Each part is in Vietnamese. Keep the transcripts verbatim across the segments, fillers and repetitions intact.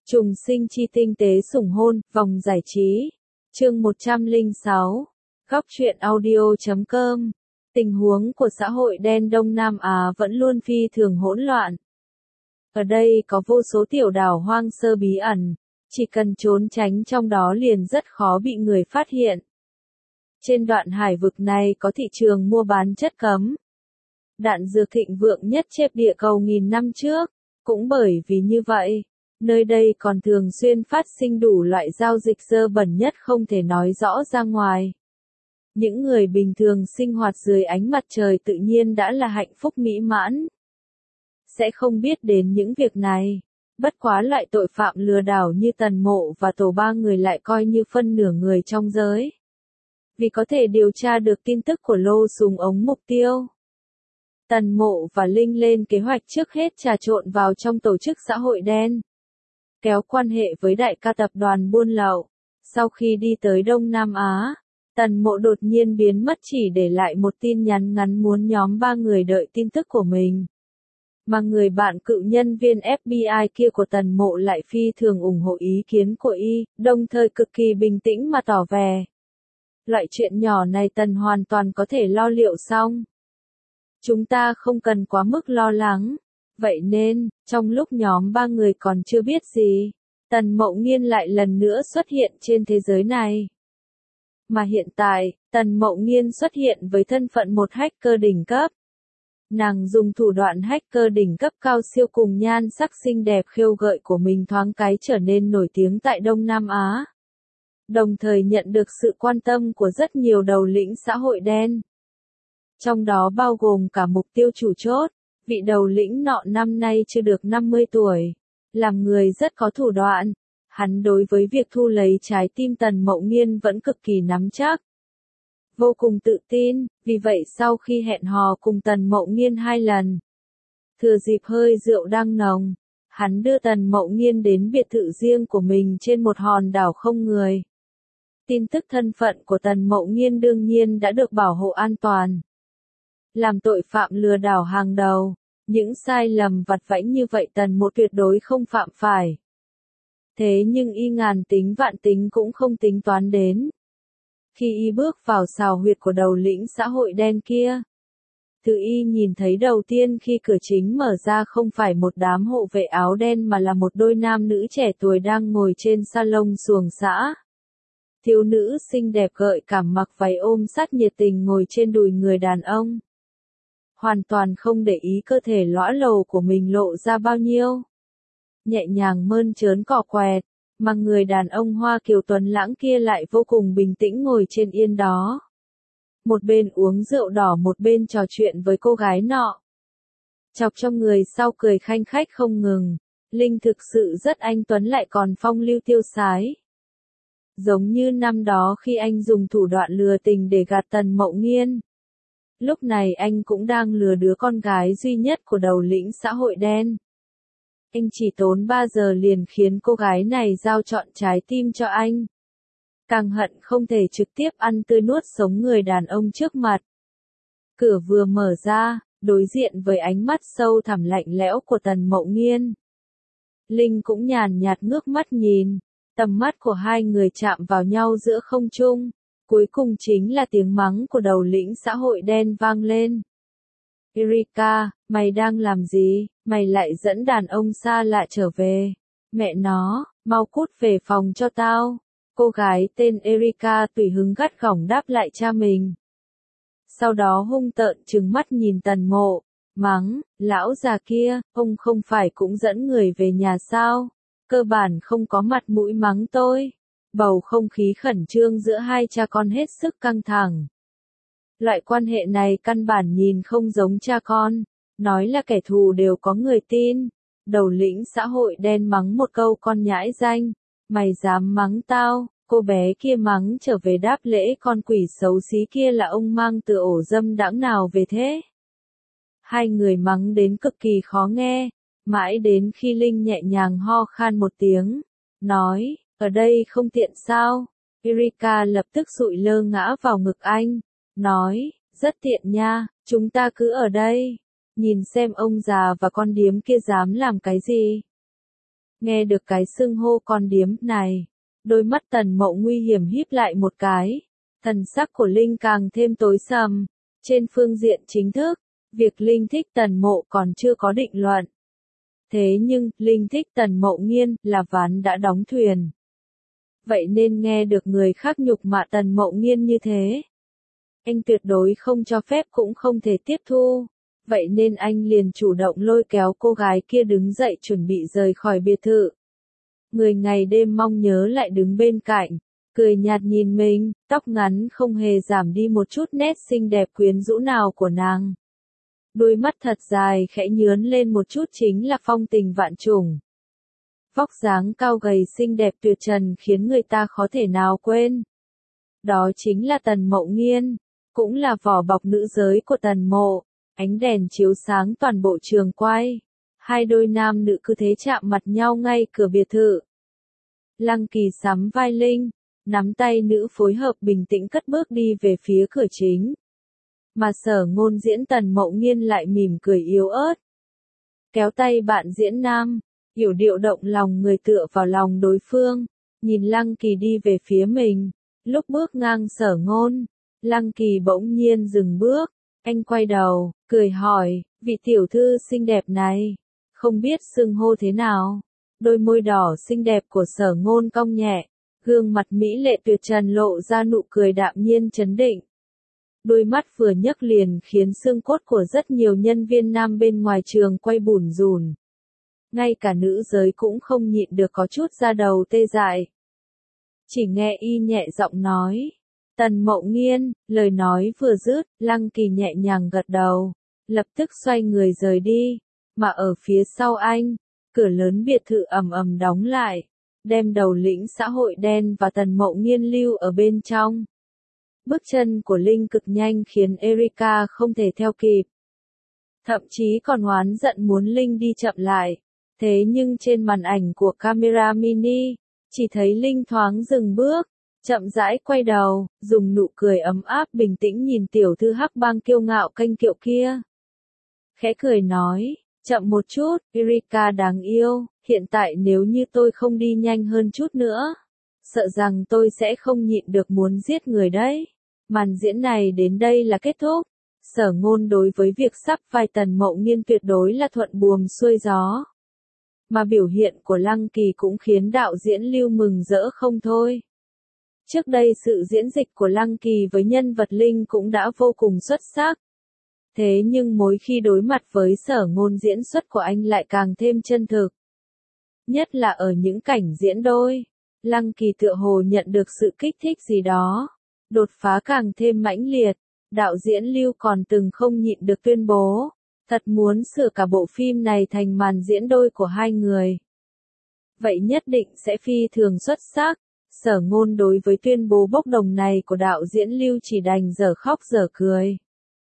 Trùng sinh chi tinh tế sủng hôn, vòng giải trí. Chương một trăm lẻ sáu. Góc truyện audio chấm com. Tình huống của xã hội đen Đông Nam Á vẫn luôn phi thường hỗn loạn. Ở đây có vô số tiểu đảo hoang sơ bí ẩn, chỉ cần trốn tránh trong đó liền rất khó bị người phát hiện. Trên đoạn hải vực này có thị trường mua bán chất cấm. Đạn dược thịnh vượng nhất trên địa cầu nghìn năm trước, cũng bởi vì như vậy, nơi đây còn thường xuyên phát sinh đủ loại giao dịch dơ bẩn nhất không thể nói rõ ra ngoài. Những người bình thường sinh hoạt dưới ánh mặt trời tự nhiên đã là hạnh phúc mỹ mãn. Sẽ không biết đến những việc này. Bất quá loại tội phạm lừa đảo như Tần Mộ và tổ ba người lại coi như phân nửa người trong giới. Vì có thể điều tra được tin tức của lô súng ống mục tiêu. Tần Mộ và Linh lên kế hoạch trước hết trà trộn vào trong tổ chức xã hội đen. Kéo quan hệ với đại ca tập đoàn buôn lậu. Sau khi đi tới Đông Nam Á, Tần Mộ đột nhiên biến mất chỉ để lại một tin nhắn ngắn muốn nhóm ba người đợi tin tức của mình. Mà người bạn cựu nhân viên ép bê i kia của Tần Mộ lại phi thường ủng hộ ý kiến của y, đồng thời cực kỳ bình tĩnh mà tỏ vẻ. Loại chuyện nhỏ này Tần hoàn toàn có thể lo liệu xong. Chúng ta không cần quá mức lo lắng. Vậy nên, trong lúc nhóm ba người còn chưa biết gì, Tần Mậu Nghiên lại lần nữa xuất hiện trên thế giới này. Mà hiện tại, Tần Mậu Nghiên xuất hiện với thân phận một hacker đỉnh cấp. Nàng dùng thủ đoạn hacker đỉnh cấp cao siêu cùng nhan sắc xinh đẹp khêu gợi của mình thoáng cái trở nên nổi tiếng tại Đông Nam Á. Đồng thời nhận được sự quan tâm của rất nhiều đầu lĩnh xã hội đen. Trong đó bao gồm cả mục tiêu chủ chốt, vị đầu lĩnh nọ năm nay chưa được năm mươi tuổi. Làm người rất có thủ đoạn, hắn đối với việc thu lấy trái tim Tần Mậu Nghiên vẫn cực kỳ nắm chắc. Vô cùng tự tin, vì vậy sau khi hẹn hò cùng Tần Mậu Nghiên hai lần, thừa dịp hơi rượu đang nồng, hắn đưa Tần Mậu Nghiên đến biệt thự riêng của mình trên một hòn đảo không người. Tin tức thân phận của Tần Mậu Nghiên đương nhiên đã được bảo hộ an toàn. Làm tội phạm lừa đảo hàng đầu, những sai lầm vặt vãnh như vậy Tần Mộ tuyệt đối không phạm phải. Thế nhưng y ngàn tính vạn tính cũng không tính toán đến. Khi y bước vào sào huyệt của đầu lĩnh xã hội đen kia, thứ y nhìn thấy đầu tiên khi cửa chính mở ra không phải một đám hộ vệ áo đen mà là một đôi nam nữ trẻ tuổi đang ngồi trên salon xuồng xã. Thiếu nữ xinh đẹp gợi cảm mặc váy ôm sát nhiệt tình ngồi trên đùi người đàn ông. Hoàn toàn không để ý cơ thể lõa lồ của mình lộ ra bao nhiêu. Nhẹ nhàng mơn trớn cỏ quẹt, mà người đàn ông Hoa Kiều tuấn lãng kia lại vô cùng bình tĩnh ngồi trên yên đó. Một bên uống rượu đỏ một bên trò chuyện với cô gái nọ. Chọc cho người sau cười khanh khách không ngừng. Linh thực sự rất anh tuấn lại còn phong lưu tiêu sái. Giống như năm đó khi anh dùng thủ đoạn lừa tình để gạt Tần Mậu Nghiên. Lúc này anh cũng đang lừa đứa con gái duy nhất của đầu lĩnh xã hội đen. Anh chỉ tốn ba giờ liền khiến cô gái này giao trọn trái tim cho anh. Càng hận không thể trực tiếp ăn tươi nuốt sống người đàn ông trước mặt. Cửa vừa mở ra, đối diện với ánh mắt sâu thẳm lạnh lẽo của Tần Mậu Nghiên. Linh cũng nhàn nhạt ngước mắt nhìn, tầm mắt của hai người chạm vào nhau giữa không trung. Cuối cùng chính là tiếng mắng của đầu lĩnh xã hội đen vang lên. Erika, mày đang làm gì, mày lại dẫn đàn ông xa lạ trở về. Mẹ nó, mau cút về phòng cho tao. Cô gái tên Erika tùy hứng gắt gỏng đáp lại cha mình. Sau đó hung tợn trừng mắt nhìn Tần Mộ, mắng, lão già kia, ông không phải cũng dẫn người về nhà sao? Cơ bản không có mặt mũi mắng tôi. Bầu không khí khẩn trương giữa hai cha con hết sức căng thẳng. Loại quan hệ này căn bản nhìn không giống cha con, nói là kẻ thù đều có người tin. Đầu lĩnh xã hội đen mắng một câu con nhãi danh, mày dám mắng tao, cô bé kia mắng trở về đáp lễ con quỷ xấu xí kia là ông mang từ ổ dâm đãng nào về thế. Hai người mắng đến cực kỳ khó nghe, mãi đến khi Linh nhẹ nhàng ho khan một tiếng, nói, ở đây không tiện sao? Erika lập tức sụi lơ ngã vào ngực anh, nói, rất tiện nha, chúng ta cứ ở đây, nhìn xem ông già và con điếm kia dám làm cái gì. Nghe được cái xưng hô con điếm này, đôi mắt Tần Mậu nguy hiểm híp lại một cái, thần sắc của Linh càng thêm tối sầm. Trên phương diện chính thức, việc Linh thích Tần Mộ còn chưa có định luận. Thế nhưng, Linh thích Tần Mậu Nghiên là ván đã đóng thuyền. Vậy nên nghe được người khác nhục mạ Tần Mậu Nghiên như thế, anh tuyệt đối không cho phép cũng không thể tiếp thu. Vậy nên anh liền chủ động lôi kéo cô gái kia đứng dậy chuẩn bị rời khỏi biệt thự. Người ngày đêm mong nhớ lại đứng bên cạnh, cười nhạt nhìn mình, tóc ngắn không hề giảm đi một chút nét xinh đẹp quyến rũ nào của nàng. Đôi mắt thật dài khẽ nhướn lên một chút chính là phong tình vạn trùng. Vóc dáng cao gầy xinh đẹp tuyệt trần khiến người ta khó thể nào quên. Đó chính là Tần Mậu Nghiên, cũng là vỏ bọc nữ giới của Tần Mộ. Ánh đèn chiếu sáng toàn bộ trường quay. Hai đôi nam nữ cứ thế chạm mặt nhau ngay cửa biệt thự. Lăng Kỳ sắm vai Linh, nắm tay nữ phối hợp bình tĩnh cất bước đi về phía cửa chính. Mà Sở Ngôn diễn Tần Mậu Nghiên lại mỉm cười yếu ớt. Kéo tay bạn diễn nam, yểu điệu động lòng người tựa vào lòng đối phương, nhìn Lăng Kỳ đi về phía mình. Lúc bước ngang Sở Ngôn, Lăng Kỳ bỗng nhiên dừng bước, anh quay đầu, cười hỏi, vị tiểu thư xinh đẹp này, không biết xưng hô thế nào. Đôi môi đỏ xinh đẹp của Sở Ngôn cong nhẹ, gương mặt mỹ lệ tuyệt trần lộ ra nụ cười đạm nhiên chấn định. Đôi mắt vừa nhấc liền khiến xương cốt của rất nhiều nhân viên nam bên ngoài trường quay bủn rủn. Ngay cả nữ giới cũng không nhịn được có chút da đầu tê dại. Chỉ nghe y nhẹ giọng nói, Tần Mậu Nghiên, lời nói vừa dứt, Lăng Kỳ nhẹ nhàng gật đầu, lập tức xoay người rời đi, mà ở phía sau anh, cửa lớn biệt thự ầm ầm đóng lại, đem đầu lĩnh xã hội đen và Tần Mậu Nghiên lưu ở bên trong. Bước chân của Linh cực nhanh khiến Erika không thể theo kịp. Thậm chí còn oán giận muốn Linh đi chậm lại. Thế nhưng trên màn ảnh của camera mini, chỉ thấy Linh thoáng dừng bước, chậm rãi quay đầu, dùng nụ cười ấm áp bình tĩnh nhìn tiểu thư hắc bang kiêu ngạo kênh kiệu kia. Khẽ cười nói, chậm một chút, Erika đáng yêu, hiện tại nếu như tôi không đi nhanh hơn chút nữa, sợ rằng tôi sẽ không nhịn được muốn giết người đấy. Màn diễn này đến đây là kết thúc. Sở Ngôn đối với việc sắp vai Tần Mậu Nghiên tuyệt đối là thuận buồm xuôi gió. Mà biểu hiện của Lăng Kỳ cũng khiến đạo diễn Lưu mừng rỡ không thôi. Trước đây sự diễn dịch của Lăng Kỳ với nhân vật Linh cũng đã vô cùng xuất sắc. Thế nhưng mỗi khi đối mặt với Sở Ngôn diễn xuất của anh lại càng thêm chân thực. Nhất là ở những cảnh diễn đôi, Lăng Kỳ tựa hồ nhận được sự kích thích gì đó. Đột phá càng thêm mãnh liệt, đạo diễn Lưu còn từng không nhịn được tuyên bố, thật muốn sửa cả bộ phim này thành màn diễn đôi của hai người. Vậy nhất định sẽ phi thường xuất sắc. Sở Ngôn đối với tuyên bố bốc đồng này của đạo diễn Lưu chỉ đành dở khóc dở cười.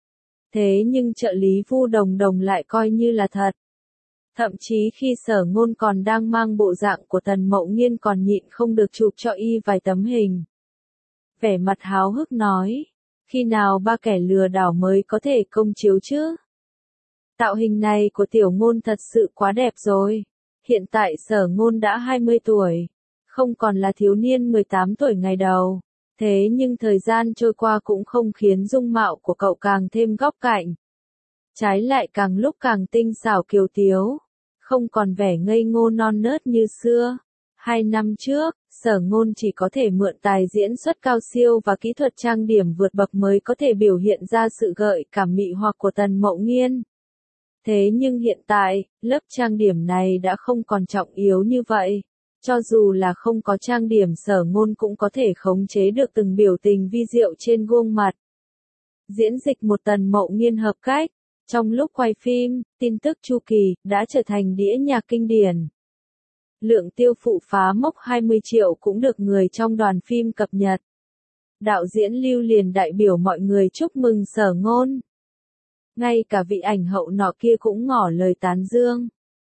Thế nhưng trợ lý Vu Đồng Đồng lại coi như là thật. Thậm chí khi Sở Ngôn còn đang mang bộ dạng của Tần Mậu Nghiên còn nhịn không được chụp cho y vài tấm hình. Vẻ mặt háo hức nói, khi nào ba kẻ lừa đảo mới có thể công chiếu chứ? Tạo hình này của Tiểu Ngôn thật sự quá đẹp rồi. Hiện tại Sở Ngôn đã hai mươi tuổi, không còn là thiếu niên mười tám tuổi ngày đầu. Thế nhưng thời gian trôi qua cũng không khiến dung mạo của cậu càng thêm góc cạnh. Trái lại càng lúc càng tinh xảo kiều tiếu, không còn vẻ ngây ngô non nớt như xưa. Hai năm trước, Sở Ngôn chỉ có thể mượn tài diễn xuất cao siêu và kỹ thuật trang điểm vượt bậc mới có thể biểu hiện ra sự gợi cảm mị hoặc của Tần Mậu Nghiên. Thế nhưng hiện tại, lớp trang điểm này đã không còn trọng yếu như vậy. Cho dù là không có trang điểm Sở Ngôn cũng có thể khống chế được từng biểu tình vi diệu trên gương mặt. Diễn dịch một Tần Mậu Nghiên hợp cách. Trong lúc quay phim, tin tức chu kỳ đã trở thành đĩa nhạc kinh điển. Lượng tiêu thụ phá mốc hai mươi triệu cũng được người trong đoàn phim cập nhật. Đạo diễn Lưu liền đại biểu mọi người chúc mừng Sở Ngôn. Ngay cả vị ảnh hậu nọ kia cũng ngỏ lời tán dương.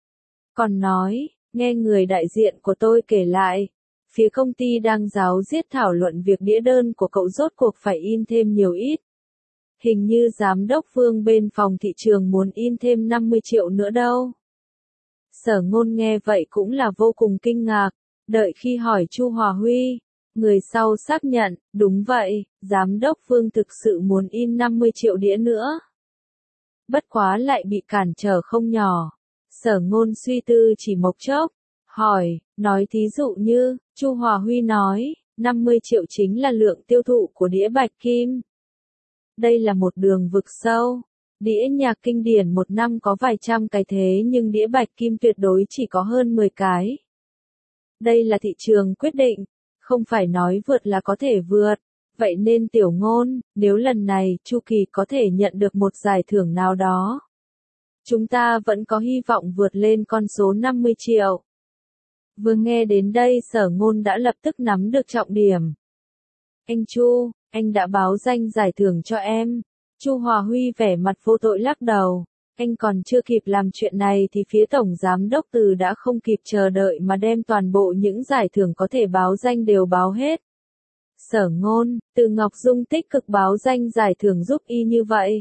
Còn nói, nghe người đại diện của tôi kể lại, phía công ty đang ráo riết thảo luận việc đĩa đơn của cậu rốt cuộc phải in thêm nhiều ít. Hình như giám đốc Vương bên phòng thị trường muốn in thêm năm mươi triệu nữa đâu. Sở Ngôn nghe vậy cũng là vô cùng kinh ngạc, đợi khi hỏi Chu Hòa Huy, người sau xác nhận, đúng vậy, giám đốc Vương thực sự muốn in năm mươi triệu đĩa nữa. Bất quá lại bị cản trở không nhỏ. Sở Ngôn suy tư chỉ một chốc, hỏi, nói thí dụ như, Chu Hòa Huy nói, năm mươi triệu chính là lượng tiêu thụ của đĩa bạch kim. Đây là một đường vực sâu. Đĩa nhạc kinh điển một năm có vài trăm cái thế nhưng đĩa bạch kim tuyệt đối chỉ có hơn mười cái. Đây là thị trường quyết định, không phải nói vượt là có thể vượt. Vậy nên Tiểu Ngôn, nếu lần này Chu Kỳ có thể nhận được một giải thưởng nào đó, chúng ta vẫn có hy vọng vượt lên con số năm mươi triệu. Vừa nghe đến đây Sở Ngôn đã lập tức nắm được trọng điểm. Anh Chu, anh đã báo danh giải thưởng cho em. Chu Hòa Huy vẻ mặt vô tội lắc đầu. Anh còn chưa kịp làm chuyện này thì phía Tổng Giám đốc Từ đã không kịp chờ đợi mà đem toàn bộ những giải thưởng có thể báo danh đều báo hết. Sở Ngôn, Từ Ngọc Dung tích cực báo danh giải thưởng giúp y như vậy.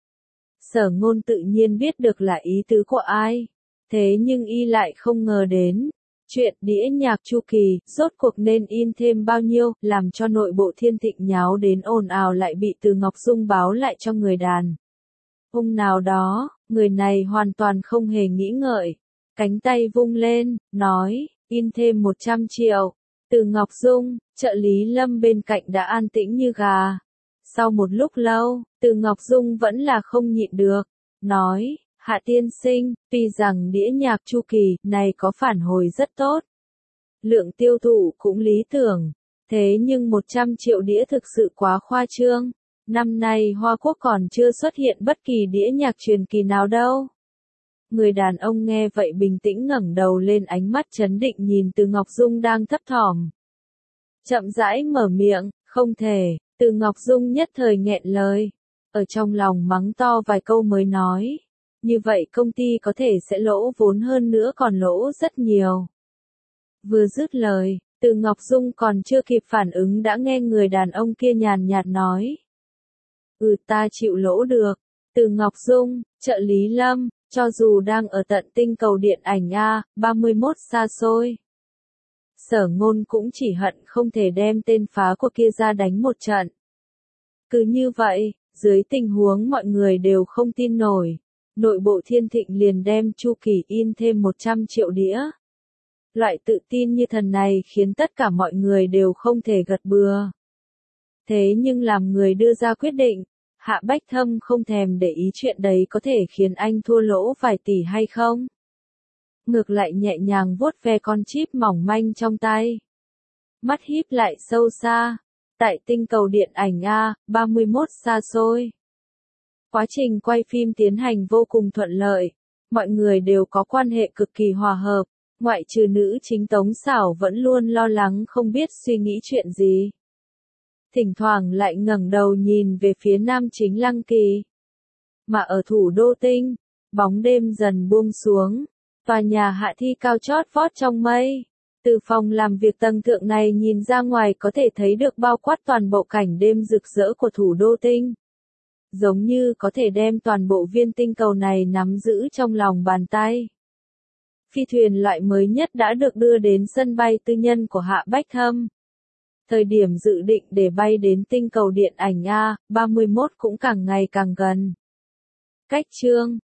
Sở Ngôn tự nhiên biết được là ý tứ của ai. Thế nhưng y lại không ngờ đến. Chuyện đĩa nhạc Chu Kỳ, rốt cuộc nên in thêm bao nhiêu, làm cho nội bộ Thiên Thịnh nháo đến ồn ào lại bị Từ Ngọc Dung báo lại cho người đàn. Hôm nào đó, người này hoàn toàn không hề nghĩ ngợi. Cánh tay vung lên, nói, in thêm một trăm triệu. Từ Ngọc Dung, trợ lý Lâm bên cạnh đã an tĩnh như gà. Sau một lúc lâu, Từ Ngọc Dung vẫn là không nhịn được. Nói, Hạ tiên sinh, tuy rằng đĩa nhạc Chu Kỳ này có phản hồi rất tốt. Lượng tiêu thụ cũng lý tưởng. Thế nhưng một trăm triệu đĩa thực sự quá khoa trương. Năm nay Hoa Quốc còn chưa xuất hiện bất kỳ đĩa nhạc truyền kỳ nào đâu. Người đàn ông nghe vậy bình tĩnh ngẩng đầu lên, ánh mắt trấn định nhìn Từ Ngọc Dung đang thấp thỏm. Chậm rãi mở miệng, không thể. Từ Ngọc Dung nhất thời nghẹn lời. Ở trong lòng mắng to vài câu mới nói. Như vậy công ty có thể sẽ lỗ vốn hơn nữa, còn lỗ rất nhiều. Vừa dứt lời, Từ Ngọc Dung còn chưa kịp phản ứng đã nghe người đàn ông kia nhàn nhạt nói. Ừ, ta chịu lỗ được. Từ Ngọc Dung, trợ lý Lâm, cho dù đang ở tận tinh cầu điện ảnh A ba mươi mốt xa xôi. Sở Ngôn cũng chỉ hận không thể đem tên phá của kia ra đánh một trận. Cứ như vậy, dưới tình huống mọi người đều không tin nổi, nội bộ Thiên Thịnh liền đem Chu Kỳ in thêm một trăm triệu đĩa. Loại tự tin như thần này khiến tất cả mọi người đều không thể gật bừa. Thế nhưng làm người đưa ra quyết định, Hạ Bách Thâm không thèm để ý chuyện đấy có thể khiến anh thua lỗ vài tỷ hay không. Ngược lại nhẹ nhàng vuốt ve con chip mỏng manh trong tay. Mắt híp lại sâu xa. Tại tinh cầu điện ảnh A ba mươi mốt xa xôi. Quá trình quay phim tiến hành vô cùng thuận lợi. Mọi người đều có quan hệ cực kỳ hòa hợp. Ngoại trừ nữ chính Tống Xảo vẫn luôn lo lắng không biết suy nghĩ chuyện gì. Thỉnh thoảng lại ngẩng đầu nhìn về phía nam chính Lăng Kỳ. Mà ở thủ đô Tinh, bóng đêm dần buông xuống. Tòa nhà hạ thi cao chót vót trong mây. Từ phòng làm việc tầng thượng này nhìn ra ngoài có thể thấy được bao quát toàn bộ cảnh đêm rực rỡ của thủ đô Tinh. Giống như có thể đem toàn bộ viên tinh cầu này nắm giữ trong lòng bàn tay. Phi thuyền loại mới nhất đã được đưa đến sân bay tư nhân của Hạ Bách Thâm. Thời điểm dự định để bay đến tinh cầu điện ảnh A ba mươi mốt cũng càng ngày càng gần. Cách chương